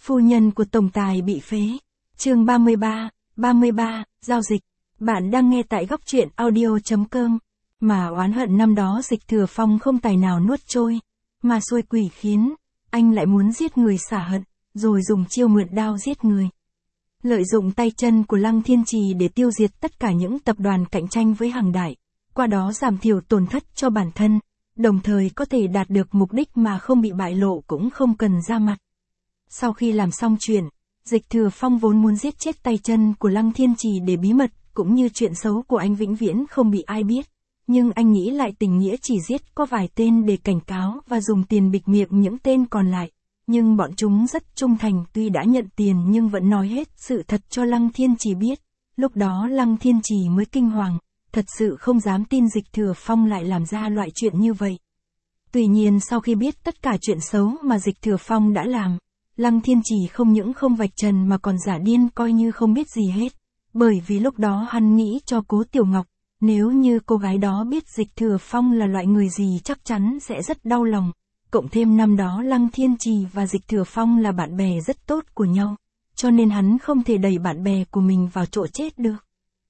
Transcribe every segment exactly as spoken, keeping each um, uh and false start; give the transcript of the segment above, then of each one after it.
Phu nhân của tổng tài bị phế. Chương ba mươi ba, ba mươi ba, giao dịch. Bạn đang nghe tại góc truyện audio chấm com. Mà oán hận năm đó Dịch Thừa Phong không tài nào nuốt trôi, mà xuôi quỷ khiến, anh lại muốn giết người xả hận, rồi dùng chiêu mượn đao giết người. Lợi dụng tay chân của Lăng Thiên Trì để tiêu diệt tất cả những tập đoàn cạnh tranh với Hằng Đại, qua đó giảm thiểu tổn thất cho bản thân, đồng thời có thể đạt được mục đích mà không bị bại lộ cũng không cần ra mặt. Sau khi làm xong chuyện, Dịch Thừa Phong vốn muốn giết chết tay chân của Lăng Thiên Trì để bí mật, cũng như chuyện xấu của anh vĩnh viễn không bị ai biết. Nhưng anh nghĩ lại tình nghĩa chỉ giết có vài tên để cảnh cáo và dùng tiền bịt miệng những tên còn lại. Nhưng bọn chúng rất trung thành, tuy đã nhận tiền nhưng vẫn nói hết sự thật cho Lăng Thiên Trì biết. Lúc đó Lăng Thiên Trì mới kinh hoàng, thật sự không dám tin Dịch Thừa Phong lại làm ra loại chuyện như vậy. Tuy nhiên sau khi biết tất cả chuyện xấu mà Dịch Thừa Phong đã làm, Lăng Thiên Trì không những không vạch trần mà còn giả điên coi như không biết gì hết. Bởi vì lúc đó hắn nghĩ cho Cố Tiểu Ngọc, nếu như cô gái đó biết Dịch Thừa Phong là loại người gì chắc chắn sẽ rất đau lòng. Cộng thêm năm đó Lăng Thiên Trì và Dịch Thừa Phong là bạn bè rất tốt của nhau, cho nên hắn không thể đẩy bạn bè của mình vào chỗ chết được.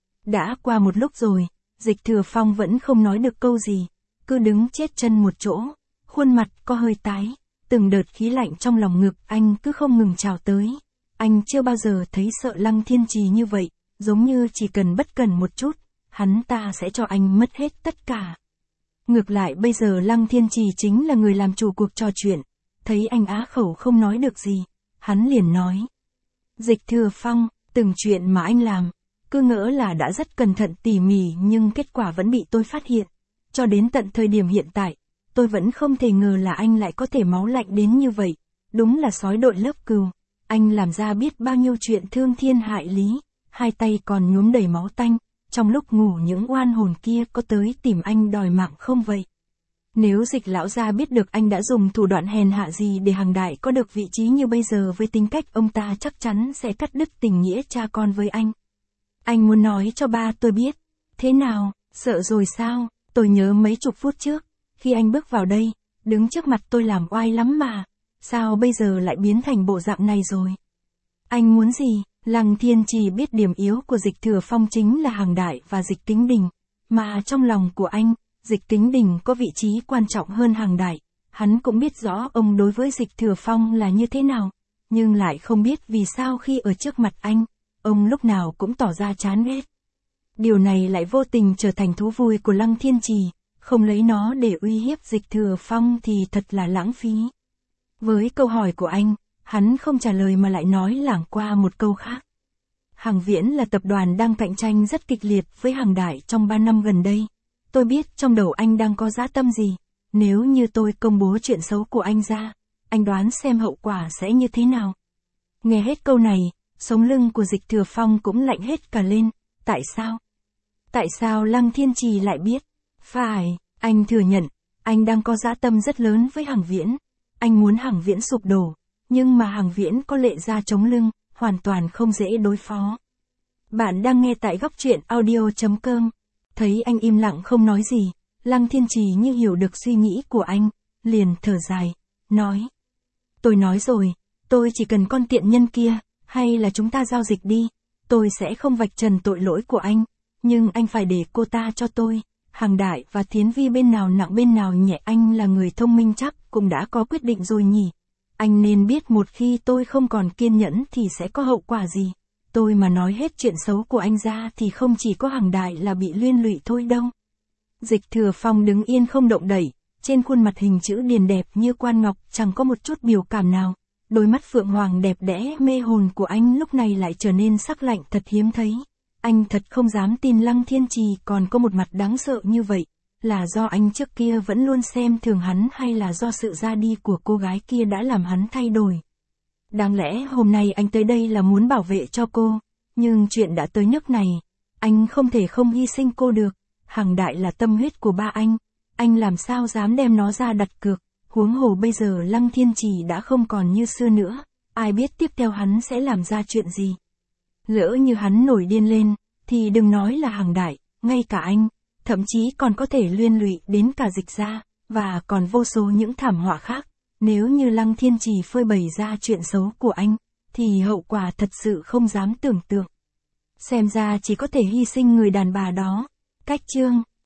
Đã qua một lúc rồi, Dịch Thừa Phong vẫn không nói được câu gì, cứ đứng chết chân một chỗ, khuôn mặt có hơi tái, từng đợt khí lạnh trong lòng ngực anh cứ không ngừng trào tới. Anh chưa bao giờ thấy sợ Lăng Thiên Trì như vậy, giống như chỉ cần bất cần một chút, hắn ta sẽ cho anh mất hết tất cả. Ngược lại bây giờ Lăng Thiên Trì chính là người làm chủ cuộc trò chuyện, thấy anh á khẩu không nói được gì, hắn liền nói. Dịch Thừa Phong, từng chuyện mà anh làm, cứ ngỡ là đã rất cẩn thận tỉ mỉ nhưng kết quả vẫn bị tôi phát hiện. Cho đến tận thời điểm hiện tại, tôi vẫn không thể ngờ là anh lại có thể máu lạnh đến như vậy, đúng là sói đội lớp cừu. Anh làm ra biết bao nhiêu chuyện thương thiên hại lý, hai tay còn nhuốm đầy máu tanh. Trong lúc ngủ những oan hồn kia có tới tìm anh đòi mạng không vậy? Nếu Dịch lão gia biết được anh đã dùng thủ đoạn hèn hạ gì để Hằng Đại có được vị trí như bây giờ với tính cách ông ta chắc chắn sẽ cắt đứt tình nghĩa cha con với anh. Anh muốn nói cho ba tôi biết. Thế nào, sợ rồi sao? Tôi nhớ mấy chục phút trước, khi anh bước vào đây, đứng trước mặt tôi làm oai lắm mà. Sao bây giờ lại biến thành bộ dạng này rồi? Anh muốn gì? Lăng Thiên Trì biết điểm yếu của Dịch Thừa Phong chính là Hằng Đại và Dịch Kính Đình, mà trong lòng của anh, Dịch Kính Đình có vị trí quan trọng hơn Hằng Đại. Hắn cũng biết rõ ông đối với Dịch Thừa Phong là như thế nào, nhưng lại không biết vì sao khi ở trước mặt anh, ông lúc nào cũng tỏ ra chán ghét. Điều này lại vô tình trở thành thú vui của Lăng Thiên Trì, không lấy nó để uy hiếp Dịch Thừa Phong thì thật là lãng phí. Với câu hỏi của anh, hắn không trả lời mà lại nói lảng qua một câu khác. Hằng Viễn là tập đoàn đang cạnh tranh rất kịch liệt với Hằng Đại trong ba năm gần đây. Tôi biết trong đầu anh đang có dã tâm gì. Nếu như tôi công bố chuyện xấu của anh ra, anh đoán xem hậu quả sẽ như thế nào. Nghe hết câu này, sống lưng của Dịch Thừa Phong cũng lạnh hết cả lên. Tại sao? Tại sao Lăng Thiên Trì lại biết? Phải, anh thừa nhận, anh đang có dã tâm rất lớn với Hằng Viễn. Anh muốn Hằng Viễn sụp đổ. Nhưng mà Hằng Viễn có Lệ Gia chống lưng, hoàn toàn không dễ đối phó. Bạn đang nghe tại góc truyện audio chấm com. Thấy anh im lặng không nói gì, Lăng Thiên Trì như hiểu được suy nghĩ của anh, liền thở dài, nói. Tôi nói rồi, tôi chỉ cần con tiện nhân kia, hay là chúng ta giao dịch đi, tôi sẽ không vạch trần tội lỗi của anh, nhưng anh phải để cô ta cho tôi. Hằng Đại và Thiến Vi bên nào nặng bên nào nhẹ, anh là người thông minh chắc cũng đã có quyết định rồi nhỉ. Anh nên biết một khi tôi không còn kiên nhẫn thì sẽ có hậu quả gì. Tôi mà nói hết chuyện xấu của anh ra thì không chỉ có Hằng Đại là bị liên lụy thôi đâu. Dịch Thừa Phong đứng yên không động đậy, trên khuôn mặt hình chữ điền đẹp như quan ngọc chẳng có một chút biểu cảm nào. Đôi mắt phượng hoàng đẹp đẽ mê hồn của anh lúc này lại trở nên sắc lạnh thật hiếm thấy. Anh thật không dám tin Lăng Thiên Trì còn có một mặt đáng sợ như vậy. Là do anh trước kia vẫn luôn xem thường hắn hay là do sự ra đi của cô gái kia đã làm hắn thay đổi? Đáng lẽ hôm nay anh tới đây là muốn bảo vệ cho cô, nhưng chuyện đã tới nước này, anh không thể không hy sinh cô được. Hằng Đại là tâm huyết của ba anh, anh làm sao dám đem nó ra đặt cược, huống hồ bây giờ Lăng Thiên Trì đã không còn như xưa nữa, ai biết tiếp theo hắn sẽ làm ra chuyện gì. Lỡ như hắn nổi điên lên, thì đừng nói là Hằng Đại, ngay cả anh, thậm chí còn có thể liên lụy đến cả Dịch gia, và còn vô số những thảm họa khác. Nếu như Lăng Thiên Trì phơi bày ra chuyện xấu của anh, thì hậu quả thật sự không dám tưởng tượng. Xem ra chỉ có thể hy sinh người đàn bà đó. Cách chương